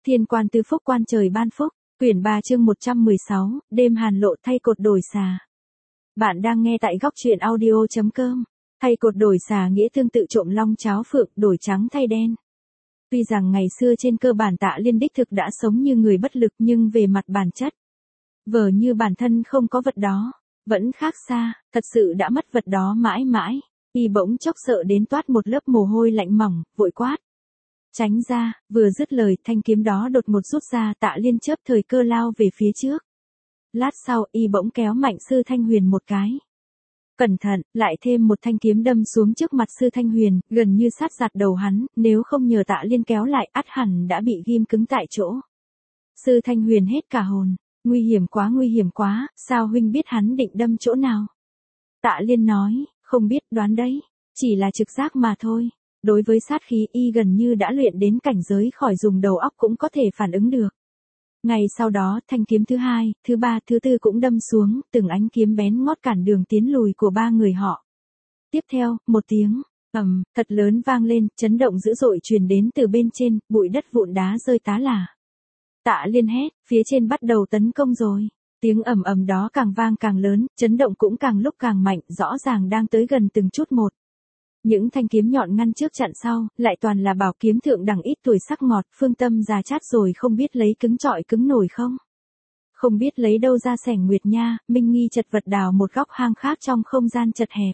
Thiên quan tứ phúc quan trời ban phúc, quyển 3 chương 116, đêm hàn lộ thay cột đổi xà. Bạn đang nghe tại góc truyện audio.com. Thay cột đổi xà nghĩa tương tự trộm long cháo phượng, đổi trắng thay đen. Tuy rằng ngày xưa trên cơ bản Tạ Liên đích thực đã sống như người bất lực, nhưng về mặt bản chất, vờ như bản thân không có vật đó, vẫn khác xa, thật sự đã mất vật đó mãi mãi. Y bỗng chốc sợ đến toát một lớp mồ hôi lạnh mỏng, vội quát: tránh ra. Vừa dứt lời, thanh kiếm đó đột ngột rút ra, Tạ Liên chớp thời cơ lao về phía trước. Lát sau, y bỗng kéo mạnh Sư Thanh Huyền một cái. Cẩn thận, lại thêm một thanh kiếm đâm xuống trước mặt Sư Thanh Huyền, gần như sát giạt đầu hắn, nếu không nhờ Tạ Liên kéo lại, ắt hẳn đã bị ghim cứng tại chỗ. Sư Thanh Huyền hết cả hồn: nguy hiểm quá, sao huynh biết hắn định đâm chỗ nào? Tạ Liên nói: không biết, đoán đấy, chỉ là trực giác mà thôi. Đối với sát khí, y gần như đã luyện đến cảnh giới khỏi dùng đầu óc cũng có thể phản ứng được. Ngày sau đó, thanh kiếm thứ hai, thứ ba, thứ tư cũng đâm xuống, từng ánh kiếm bén ngót cản đường tiến lùi của ba người họ. Tiếp theo, một tiếng ầm thật lớn vang lên, chấn động dữ dội truyền đến từ bên trên, bụi đất vụn đá rơi tá lả. Tạ Liên hét: phía trên bắt đầu tấn công rồi. Tiếng ầm ầm đó càng vang càng lớn, chấn động cũng càng lúc càng mạnh, rõ ràng đang tới gần từng chút một. Những thanh kiếm nhọn ngăn trước chặn sau, lại toàn là bảo kiếm thượng đẳng ít tuổi sắc ngọt, phương tâm già chát rồi, không biết lấy cứng trọi cứng nổi không. Không biết lấy đâu ra sẻng nguyệt nha. Minh Nghi chật vật đào một góc hang khác trong không gian chật hẹp.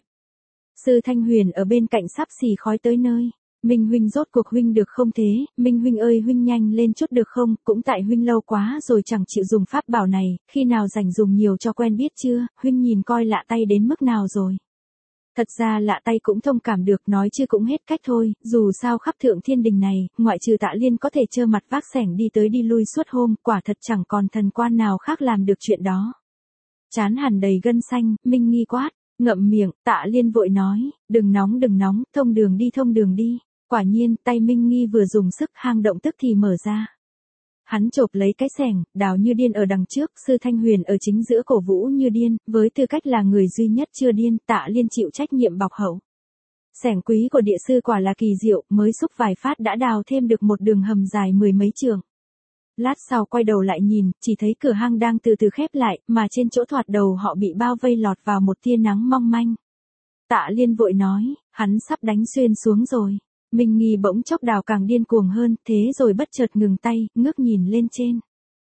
Sư Thanh Huyền ở bên cạnh sắp xì khói tới nơi. Minh huynh, rốt cuộc huynh được không thế? Minh huynh ơi, huynh nhanh lên chút được không? Cũng tại huynh lâu quá rồi chẳng chịu dùng pháp bảo này, khi nào rảnh dùng nhiều cho quen biết chưa? Huynh nhìn coi lạ tay đến mức nào rồi. Thật ra lạ tay cũng thông cảm được, nói chứ cũng hết cách thôi, dù sao khắp thượng thiên đình này, ngoại trừ Tạ Liên có thể trơ mặt vác xẻng đi tới đi lui suốt hôm, quả thật chẳng còn thần quan nào khác làm được chuyện đó. Chán hẳn đầy gân xanh, Minh Nghi quát: ngậm miệng. Tạ Liên vội nói: đừng nóng, thông đường đi. Quả nhiên, tay Minh Nghi vừa dùng sức, hang động tức thì mở ra. Hắn chộp lấy cái xẻng, đào như điên ở đằng trước, Sư Thanh Huyền ở chính giữa cổ vũ như điên, với tư cách là người duy nhất chưa điên, Tạ Liên chịu trách nhiệm bọc hậu. Xẻng quý của địa sư quả là kỳ diệu, mới xúc vài phát đã đào thêm được một đường hầm dài mười mấy trượng. Lát sau quay đầu lại nhìn, chỉ thấy cửa hang đang từ từ khép lại, mà trên chỗ thoạt đầu họ bị bao vây lọt vào một tia nắng mong manh. Tạ Liên vội nói: hắn sắp đánh xuyên xuống rồi. Minh Nghi bỗng chốc đào càng điên cuồng hơn, thế rồi bất chợt ngừng tay, ngước nhìn lên trên.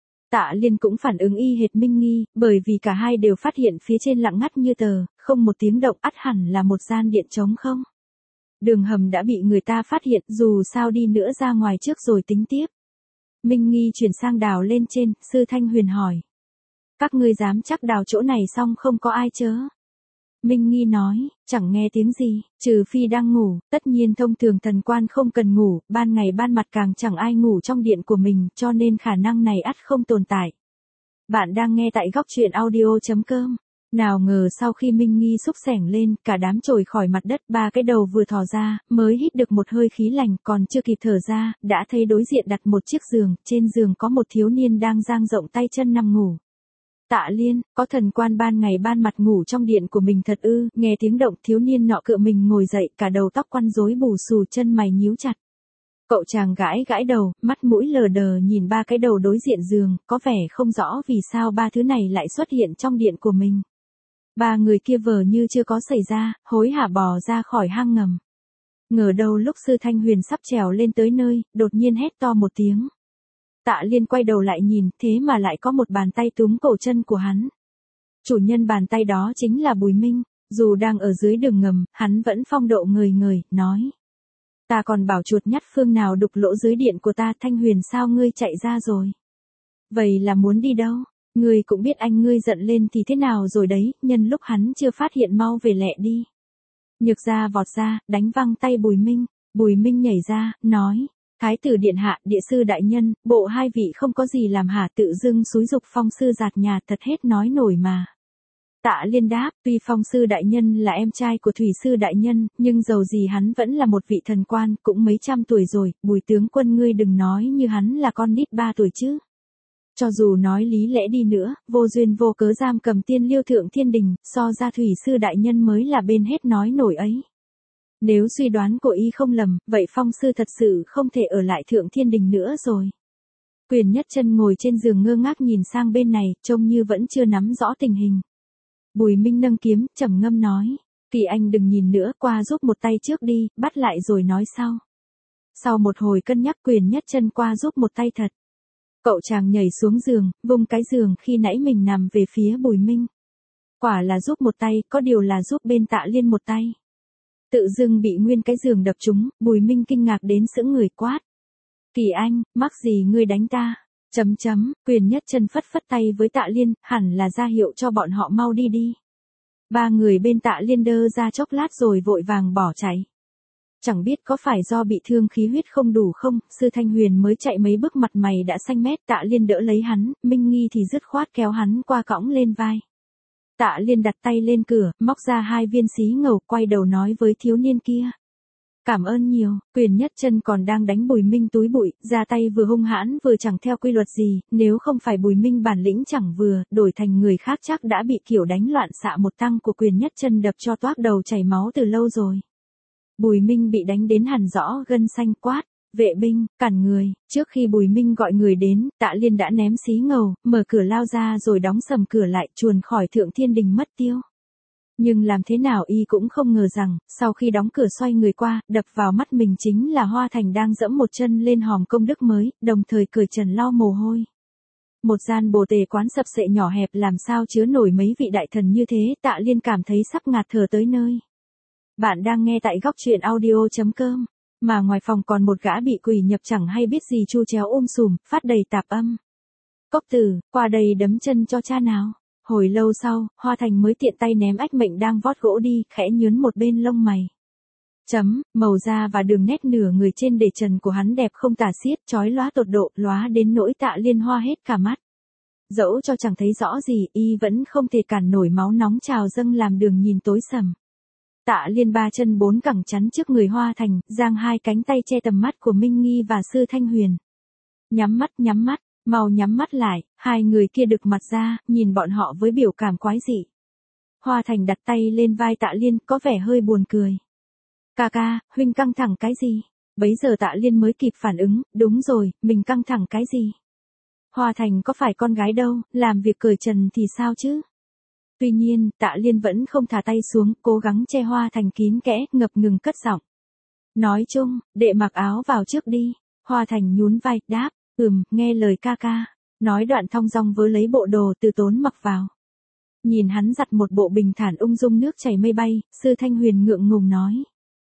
Tạ Liên cũng phản ứng y hệt Minh Nghi, bởi vì cả hai đều phát hiện phía trên lặng ngắt như tờ, không một tiếng động, ắt hẳn là một gian điện trống không. Đường hầm đã bị người ta phát hiện, dù sao đi nữa ra ngoài trước rồi tính tiếp. Minh Nghi chuyển sang đào lên trên, Sư Thanh Huyền hỏi: các ngươi dám chắc đào chỗ này xong không có ai chớ? Minh Nghi nói: chẳng nghe tiếng gì, trừ phi đang ngủ, tất nhiên thông thường thần quan không cần ngủ, ban ngày ban mặt càng chẳng ai ngủ trong điện của mình, cho nên khả năng này ắt không tồn tại. Bạn đang nghe tại góc truyện audio.com. Nào ngờ sau khi Minh Nghi xúc xẻng lên, cả đám trồi khỏi mặt đất, ba cái đầu vừa thò ra, mới hít được một hơi khí lành, còn chưa kịp thở ra, đã thấy đối diện đặt một chiếc giường, trên giường có một thiếu niên đang dang rộng tay chân nằm ngủ. Tạ Liên, có thần quan ban ngày ban mặt ngủ trong điện của mình thật ư? Nghe tiếng động, thiếu niên nọ cựa mình ngồi dậy, cả đầu tóc quăn rối bù xù, chân mày nhíu chặt. Cậu chàng gãi đầu, mắt mũi lờ đờ nhìn ba cái đầu đối diện giường, có vẻ không rõ vì sao ba thứ này lại xuất hiện trong điện của mình. Ba người kia vờ như chưa có xảy ra, hối hả bò ra khỏi hang ngầm. Ngờ đâu lúc Sư Thanh Huyền sắp trèo lên tới nơi, đột nhiên hét to một tiếng. Tạ Liên quay đầu lại nhìn, thế mà lại có một bàn tay túm cổ chân của hắn. Chủ nhân bàn tay đó chính là Bùi Minh, dù đang ở dưới đường ngầm, hắn vẫn phong độ ngời ngời, nói: ta còn bảo chuột nhắt phương nào đục lỗ dưới điện của ta. Thanh Huyền, sao ngươi chạy ra rồi? Vậy là muốn đi đâu? Ngươi cũng biết anh ngươi giận lên thì thế nào rồi đấy, nhân lúc hắn chưa phát hiện mau về lẹ đi. Nhược Gia vọt ra, đánh văng tay Bùi Minh. Bùi Minh nhảy ra, nói: Thái tử điện hạ, địa sư đại nhân, bộ hai vị không có gì làm hả? Tự dưng xúi dục Phong sư giạt nhà, thật hết nói nổi mà. Tạ Liên đáp: tuy Phong sư đại nhân là em trai của Thủy sư đại nhân, nhưng dầu gì hắn vẫn là một vị thần quan, cũng mấy trăm tuổi rồi. Bùi tướng quân, ngươi đừng nói như hắn là con nít 3 tuổi chứ. Cho dù nói lý lẽ đi nữa, vô duyên vô cớ giam cầm tiên liêu thượng thiên đình, so ra Thủy sư đại nhân mới là bên hết nói nổi ấy. Nếu suy đoán của y không lầm, vậy Phong sư thật sự không thể ở lại thượng thiên đình nữa rồi. Quyền Nhất Chân ngồi trên giường ngơ ngác nhìn sang bên này, trông như vẫn chưa nắm rõ tình hình. Bùi Minh nâng kiếm, trầm ngâm nói. Kỳ Anh đừng nhìn nữa, qua giúp một tay trước đi, bắt lại rồi nói sau. Sau một hồi cân nhắc Quyền Nhất Chân qua giúp một tay thật. Cậu chàng nhảy xuống giường, vung cái giường khi nãy mình nằm về phía Bùi Minh. Quả là giúp một tay, có điều là giúp bên Tạ Liên một tay. Tự dưng bị nguyên cái giường đập trúng, Bùi Minh kinh ngạc đến sững người quát. Kỳ Anh, mắc gì ngươi đánh ta? Quyền Nhất Chân phất phất tay với Tạ Liên, hẳn là ra hiệu cho bọn họ mau đi đi. Ba người bên Tạ Liên đơ ra chốc lát rồi vội vàng bỏ chạy. Chẳng biết có phải do bị thương khí huyết không đủ không, Sư Thanh Huyền mới chạy mấy bước mặt mày đã xanh mét. Tạ Liên đỡ lấy hắn, Minh Nghi thì dứt khoát kéo hắn qua cõng lên vai. Tạ Liên đặt tay lên cửa, móc ra 2 viên xí ngầu, quay đầu nói với thiếu niên kia. Cảm ơn nhiều. Quyền Nhất Chân còn đang đánh Bùi Minh túi bụi, ra tay vừa hung hãn vừa chẳng theo quy luật gì, nếu không phải Bùi Minh bản lĩnh chẳng vừa, đổi thành người khác chắc đã bị kiểu đánh loạn xạ một tăng của Quyền Nhất Chân đập cho toác đầu chảy máu từ lâu rồi. Bùi Minh bị đánh đến hằn rõ gân xanh quát. Vệ binh, cản người. Trước khi Bùi Minh gọi người đến, Tạ Liên đã ném xí ngầu, mở cửa lao ra rồi đóng sầm cửa lại, chuồn khỏi Thượng Thiên Đình mất tiêu. Nhưng làm thế nào y cũng không ngờ rằng, sau khi đóng cửa xoay người qua, đập vào mắt mình chính là Hoa Thành đang dẫm một chân lên hòm công đức mới, đồng thời cởi trần lau mồ hôi. Một gian bồ tề quán sập sệ nhỏ hẹp làm sao chứa nổi mấy vị đại thần như thế, Tạ Liên cảm thấy sắp ngạt thở tới nơi. Bạn đang nghe tại góc truyện audio.com. Mà ngoài phòng còn một gã bị quỷ nhập chẳng hay biết gì chu chéo sùm, phát đầy tạp âm. Cốc Tử, qua đây đấm chân cho cha nào. Hồi lâu sau, Hoa Thành mới tiện tay ném ách mệnh đang vót gỗ đi, khẽ nhướn một bên lông mày. Màu da và đường nét nửa người trên để trần của hắn đẹp không tả xiết, chói lóa tột độ, lóa đến nỗi Tạ Liên hoa hết cả mắt. Dẫu cho chẳng thấy rõ gì, y vẫn không thể cản nổi máu nóng trào dâng làm đường nhìn tối sầm. Tạ Liên 3 chân 4 cẳng chắn trước người Hoa Thành, giang 2 cánh tay che tầm mắt của Minh Nghi và Sư Thanh Huyền. Nhắm mắt, mau nhắm mắt lại, 2 người kia đực mặt ra, nhìn bọn họ với biểu cảm quái dị. Hoa Thành đặt tay lên vai Tạ Liên, có vẻ hơi buồn cười. Ca, huynh căng thẳng cái gì? Bấy giờ Tạ Liên mới kịp phản ứng, đúng rồi, mình căng thẳng cái gì? Hoa Thành có phải con gái đâu, làm việc cởi trần thì sao chứ? Tuy nhiên, Tạ Liên vẫn không thả tay xuống, cố gắng che Hoa Thành kín kẽ, ngập ngừng cất giọng. Nói chung, đệ mặc áo vào trước đi. Hoa Thành nhún vai, đáp, nghe lời ca. Nói đoạn thong dong vớ lấy bộ đồ từ tốn mặc vào. Nhìn hắn giặt một bộ bình thản ung dung nước chảy mây bay, Sư Thanh Huyền ngượng ngùng nói.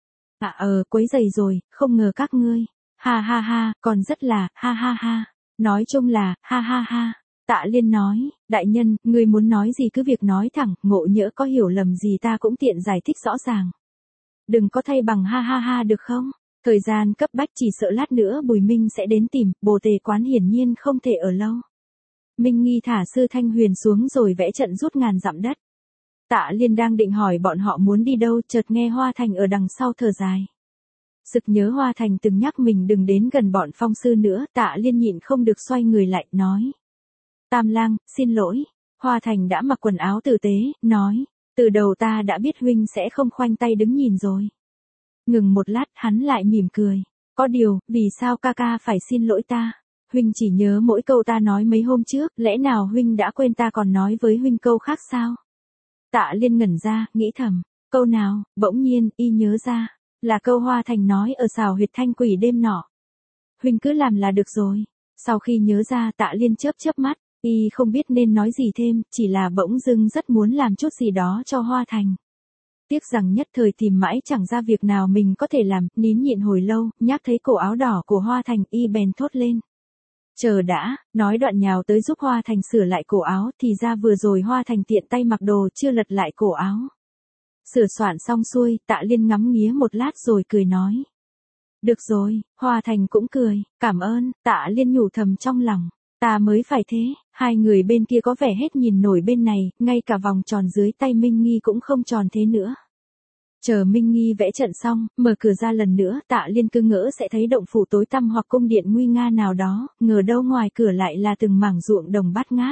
Quấy giày rồi, không ngờ các ngươi. Ha, còn rất là, ha. Nói chung là, ha. Tạ Liên nói, đại nhân, ngươi muốn nói gì cứ việc nói thẳng, ngộ nhỡ có hiểu lầm gì ta cũng tiện giải thích rõ ràng. Đừng có thay bằng ha được không? Thời gian cấp bách chỉ sợ lát nữa Bùi Minh sẽ đến tìm, bồ tề quán hiển nhiên không thể ở lâu. Minh Nghi thả Sư Thanh Huyền xuống rồi vẽ trận rút ngàn dặm đất. Tạ Liên đang định hỏi bọn họ muốn đi đâu, chợt nghe Hoa Thành ở đằng sau thở dài. Sực nhớ Hoa Thành từng nhắc mình đừng đến gần bọn phong sư nữa, Tạ Liên nhịn không được xoay người lại, nói. Tam lang, xin lỗi. Hoa Thành đã mặc quần áo tử tế, nói. Từ đầu ta đã biết huynh sẽ không khoanh tay đứng nhìn rồi. Ngừng một lát, hắn lại mỉm cười. Có điều, vì sao ca phải xin lỗi ta? Huynh chỉ nhớ mỗi câu ta nói mấy hôm trước, lẽ nào huynh đã quên ta còn nói với huynh câu khác sao? Tạ Liên ngẩn ra, nghĩ thầm. Câu nào? Bỗng nhiên, y nhớ ra. Là câu Hoa Thành nói ở xào huyệt Thanh Quỷ đêm nọ. Huynh cứ làm là được rồi. Sau khi nhớ ra, Tạ Liên chớp mắt. Y không biết nên nói gì thêm, chỉ là bỗng dưng rất muốn làm chút gì đó cho Hoa Thành. Tiếc rằng nhất thời tìm mãi chẳng ra việc nào mình có thể làm, nín nhịn hồi lâu, nhắc thấy cổ áo đỏ của Hoa Thành, y bèn thốt lên. Chờ đã, nói đoạn nhào tới giúp Hoa Thành sửa lại cổ áo, thì ra vừa rồi Hoa Thành tiện tay mặc đồ chưa lật lại cổ áo. Sửa soạn xong xuôi, Tạ Liên ngắm nghía một lát rồi cười nói. Được rồi, Hoa Thành cũng cười, cảm ơn, Tạ Liên nhủ thầm trong lòng. Ta mới phải thế, 2 người bên kia có vẻ hết nhìn nổi bên này, ngay cả vòng tròn dưới tay Minh Nghi cũng không tròn thế nữa. Chờ Minh Nghi vẽ trận xong, mở cửa ra lần nữa, Tạ Liên cứ ngỡ sẽ thấy động phủ tối tăm hoặc cung điện nguy nga nào đó, ngờ đâu ngoài cửa lại là từng mảng ruộng đồng bát ngát.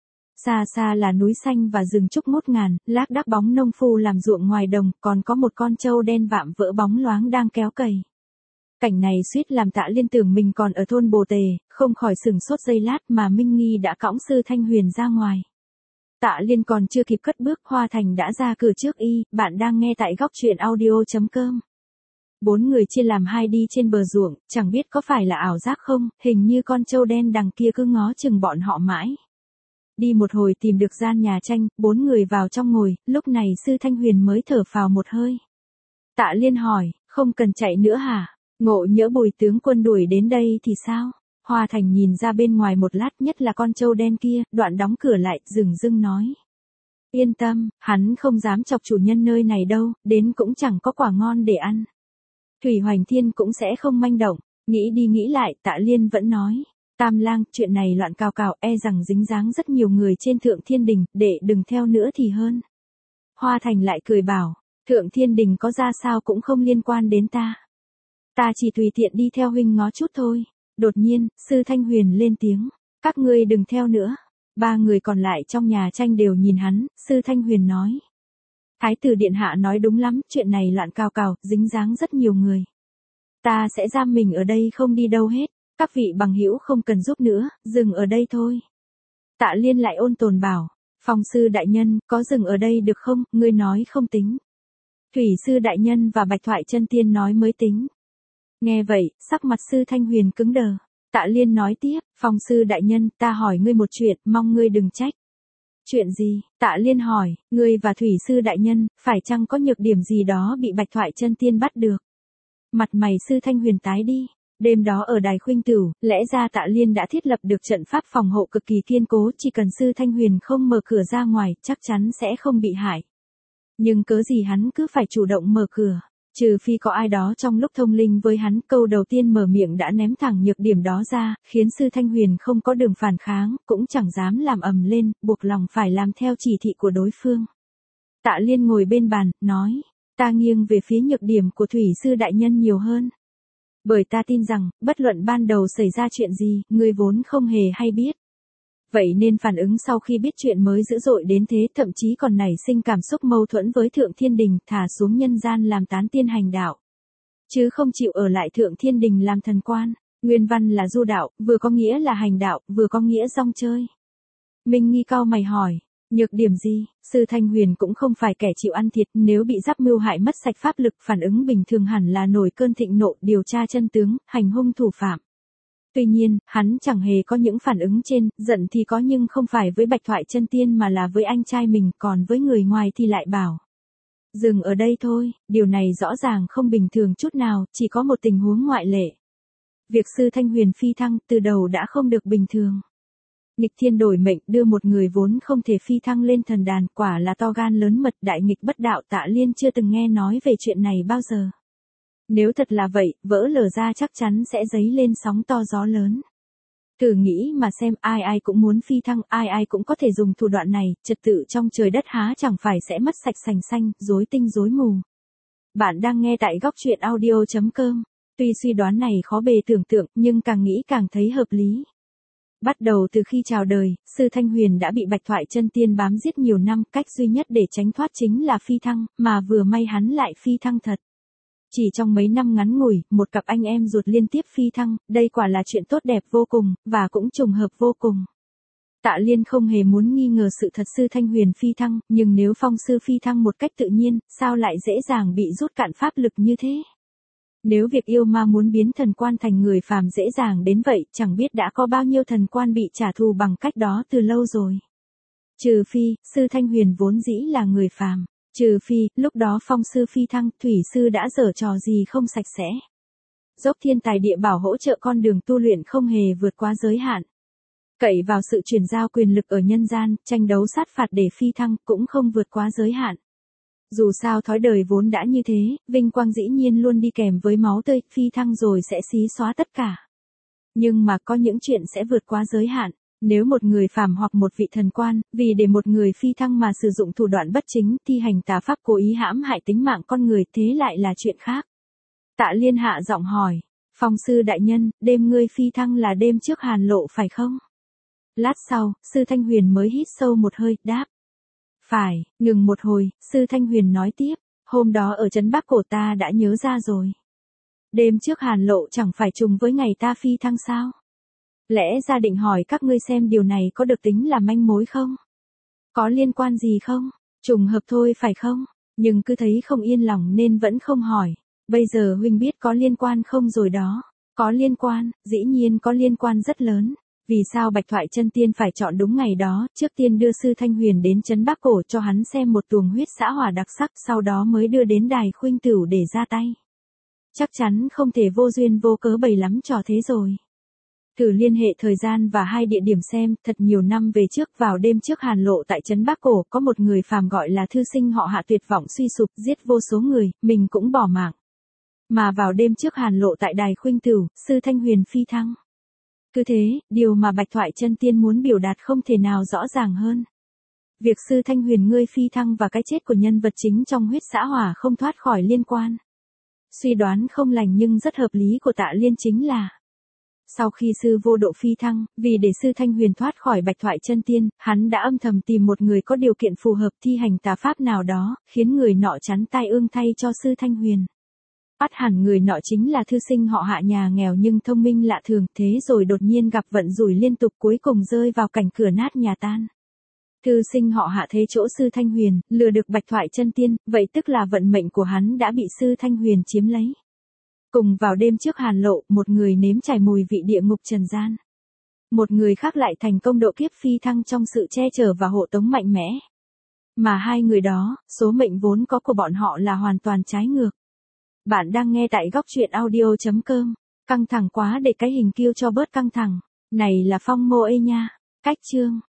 Xa là núi xanh và rừng trúc ngút ngàn, lác đác bóng nông phu làm ruộng ngoài đồng, còn có một con trâu đen vạm vỡ bóng loáng đang kéo cày. Cảnh này suýt làm Tạ Liên tưởng mình còn ở thôn Bồ Tề, không khỏi sừng sốt giây lát mà Minh Nghi đã cõng Sư Thanh Huyền ra ngoài. Tạ Liên còn chưa kịp cất bước, Hoa Thành đã ra cửa trước y. Bạn đang nghe tại góc truyện audio.com. 4 người chia làm hai đi trên bờ ruộng, chẳng biết có phải là ảo giác không, hình như con trâu đen đằng kia cứ ngó chừng bọn họ mãi. Đi một hồi tìm được gian nhà tranh, 4 người vào trong ngồi, lúc này Sư Thanh Huyền mới thở phào một hơi. Tạ Liên hỏi, không cần chạy nữa hả? Ngộ nhỡ Bùi tướng quân đuổi đến đây thì sao? Hoa Thành nhìn ra bên ngoài một lát, nhất là con trâu đen kia, đoạn đóng cửa lại, dửng dưng nói. Yên tâm, hắn không dám chọc chủ nhân nơi này đâu, đến cũng chẳng có quả ngon để ăn. Thủy Hoành Thiên cũng sẽ không manh động, nghĩ đi nghĩ lại, Tạ Liên vẫn nói. Tam lang, chuyện này loạn cào cào, e rằng dính dáng rất nhiều người trên Thượng Thiên Đình, để đừng theo nữa thì hơn. Hoa Thành lại cười bảo, Thượng Thiên Đình có ra sao cũng không liên quan đến ta. Ta chỉ tùy tiện đi theo huynh ngó chút thôi. Đột nhiên, Sư Thanh Huyền lên tiếng, các ngươi đừng theo nữa. 3 người còn lại trong nhà tranh đều nhìn hắn, Sư Thanh Huyền nói. Thái tử điện hạ nói đúng lắm, chuyện này loạn cào cào, dính dáng rất nhiều người. Ta sẽ giam mình ở đây không đi đâu hết, các vị bằng hữu không cần giúp nữa, dừng ở đây thôi. Tạ Liên lại ôn tồn bảo, Phong sư đại nhân, có dừng ở đây được không, ngươi nói không tính. Thủy sư đại nhân và Bạch Thoại Chân Tiên nói mới tính. Nghe vậy, sắc mặt Sư Thanh Huyền cứng đờ. Tạ Liên nói tiếp, Phong sư đại nhân, ta hỏi ngươi một chuyện, mong ngươi đừng trách. Chuyện gì? Tạ Liên hỏi, ngươi và Thủy sư đại nhân, phải chăng có nhược điểm gì đó bị Bạch Thoại Chân Tiên bắt được? Mặt mày Sư Thanh Huyền tái đi. Đêm đó ở đài Khuynh Tửu, lẽ ra Tạ Liên đã thiết lập được trận pháp phòng hộ cực kỳ kiên cố, chỉ cần Sư Thanh Huyền không mở cửa ra ngoài, chắc chắn sẽ không bị hại. Nhưng cớ gì hắn cứ phải chủ động mở cửa? Trừ phi có ai đó trong lúc thông linh với hắn, câu đầu tiên mở miệng đã ném thẳng nhược điểm đó ra, khiến Sư Thanh Huyền không có đường phản kháng, cũng chẳng dám làm ầm lên, buộc lòng phải làm theo chỉ thị của đối phương. Tạ Liên ngồi bên bàn, nói, ta nghiêng về phía nhược điểm của Thủy sư đại nhân nhiều hơn. Bởi ta tin rằng, bất luận ban đầu xảy ra chuyện gì, ngươi vốn không hề hay biết. Vậy nên phản ứng sau khi biết chuyện mới dữ dội đến thế, thậm chí còn nảy sinh cảm xúc mâu thuẫn với Thượng Thiên Đình, thả xuống nhân gian làm tán tiên hành đạo. Chứ không chịu ở lại Thượng Thiên Đình làm thần quan. Nguyên văn là du đạo, vừa có nghĩa là hành đạo, vừa có nghĩa rong chơi. Minh Nghi cau mày hỏi, nhược điểm gì? Sư Thanh Huyền cũng không phải kẻ chịu ăn thiệt, nếu bị giáp mưu hại mất sạch pháp lực, phản ứng bình thường hẳn là nổi cơn thịnh nộ, điều tra chân tướng, hành hung thủ phạm. Tuy nhiên, hắn chẳng hề có những phản ứng trên, giận thì có nhưng không phải với Bạch Thoại Chân Tiên mà là với anh trai mình, còn với người ngoài thì lại bảo. Dừng ở đây thôi, điều này rõ ràng không bình thường chút nào, chỉ có một tình huống ngoại lệ. Việc Sư Thanh Huyền phi thăng từ đầu đã không được bình thường. Nghịch thiên đổi mệnh, đưa một người vốn không thể phi thăng lên thần đàn, quả là to gan lớn mật, đại nghịch bất đạo. Tạ Liên chưa từng nghe nói về chuyện này bao giờ. Nếu thật là vậy, vỡ lở ra chắc chắn sẽ dấy lên sóng to gió lớn. Thử nghĩ mà xem, ai ai cũng muốn phi thăng, ai ai cũng có thể dùng thủ đoạn này, trật tự trong trời đất há chẳng phải sẽ mất sạch sành xanh, rối tinh rối mù. Bạn đang nghe tại góc truyện audio.com. Tuy suy đoán này khó bề tưởng tượng, nhưng càng nghĩ càng thấy hợp lý. Bắt đầu từ khi chào đời, Sư Thanh Huyền đã bị Bạch Thoại Chân Tiên bám giết nhiều năm, cách duy nhất để tránh thoát chính là phi thăng, mà vừa may hắn lại phi thăng thật. Chỉ trong mấy năm ngắn ngủi, một cặp anh em ruột liên tiếp phi thăng, đây quả là chuyện tốt đẹp vô cùng, và cũng trùng hợp vô cùng. Tạ Liên không hề muốn nghi ngờ sự thật Sư Thanh Huyền phi thăng, nhưng nếu Phong sư phi thăng một cách tự nhiên, sao lại dễ dàng bị rút cạn pháp lực như thế? Nếu việc yêu ma muốn biến thần quan thành người phàm dễ dàng đến vậy, chẳng biết đã có bao nhiêu thần quan bị trả thù bằng cách đó từ lâu rồi. Trừ phi, Sư Thanh Huyền vốn dĩ là người phàm. Trừ phi, lúc đó Phong sư phi thăng, Thủy sư đã giở trò gì không sạch sẽ. Dốc thiên tài địa bảo hỗ trợ con đường tu luyện không hề vượt quá giới hạn. Cậy vào sự truyền giao quyền lực ở nhân gian, tranh đấu sát phạt để phi thăng cũng không vượt quá giới hạn. Dù sao thói đời vốn đã như thế, vinh quang dĩ nhiên luôn đi kèm với máu tươi, phi thăng rồi sẽ xí xóa tất cả. Nhưng mà có những chuyện sẽ vượt quá giới hạn. Nếu một người phàm hoặc một vị thần quan, vì để một người phi thăng mà sử dụng thủ đoạn bất chính, thi hành tà pháp cố ý hãm hại tính mạng con người, thế lại là chuyện khác. Tạ Liên hạ giọng hỏi, Phong sư đại nhân, đêm ngươi phi thăng là đêm trước hàn lộ phải không? Lát sau, Sư Thanh Huyền mới hít sâu một hơi, đáp. Phải, ngừng một hồi, Sư Thanh Huyền nói tiếp, hôm đó ở trấn Bắc Cổ ta đã nhớ ra rồi. Đêm trước hàn lộ chẳng phải trùng với ngày ta phi thăng sao? Lẽ ra định hỏi các ngươi xem điều này có được tính là manh mối không? Có liên quan gì không? Trùng hợp thôi phải không? Nhưng cứ thấy không yên lòng nên vẫn không hỏi. Bây giờ huynh biết có liên quan không rồi đó. Có liên quan, dĩ nhiên có liên quan rất lớn. Vì sao Bạch Thoại Chân Tiên phải chọn đúng ngày đó, trước tiên đưa Sư Thanh Huyền đến trấn Bắc Cổ cho hắn xem một tuồng huyết xã hỏa đặc sắc, sau đó mới đưa đến đài Khuynh Tửu để ra tay. Chắc chắn không thể vô duyên vô cớ bày lắm trò thế rồi. Thử liên hệ thời gian và hai địa điểm xem, thật nhiều năm về trước vào đêm trước hàn lộ tại trấn Bắc Cổ có một người phàm gọi là thư sinh họ Hạ tuyệt vọng suy sụp giết vô số người, mình cũng bỏ mạng. Mà vào đêm trước hàn lộ tại đài Khuynh Tửu, Sư Thanh Huyền phi thăng. Cứ thế, điều mà Bạch Thoại Chân Tiên muốn biểu đạt không thể nào rõ ràng hơn. Việc Sư Thanh Huyền ngươi phi thăng và cái chết của nhân vật chính trong huyết xã hỏa không thoát khỏi liên quan. Suy đoán không lành nhưng rất hợp lý của Tạ Liên chính là sau khi sư vô độ phi thăng, vì để Sư Thanh Huyền thoát khỏi Bạch Thoại Chân Tiên, hắn đã âm thầm tìm một người có điều kiện phù hợp thi hành tà pháp nào đó, khiến người nọ chắn tai ương thay cho Sư Thanh Huyền. Ắt hẳn người nọ chính là thư sinh họ Hạ nhà nghèo nhưng thông minh lạ thường, thế rồi đột nhiên gặp vận rủi liên tục cuối cùng rơi vào cảnh cửa nát nhà tan. Thư sinh họ Hạ thế chỗ Sư Thanh Huyền, lừa được Bạch Thoại Chân Tiên, vậy tức là vận mệnh của hắn đã bị Sư Thanh Huyền chiếm lấy. Cùng vào đêm trước hàn lộ, một người nếm trải mùi vị địa ngục trần gian. Một người khác lại thành công độ kiếp phi thăng trong sự che chở và hộ tống mạnh mẽ. Mà hai người đó, số mệnh vốn có của bọn họ là hoàn toàn trái ngược. Bạn đang nghe tại góc truyện audio.com. Căng thẳng quá để cái hình kêu cho bớt căng thẳng. Này là Phong Mô ê nha. Cách chương.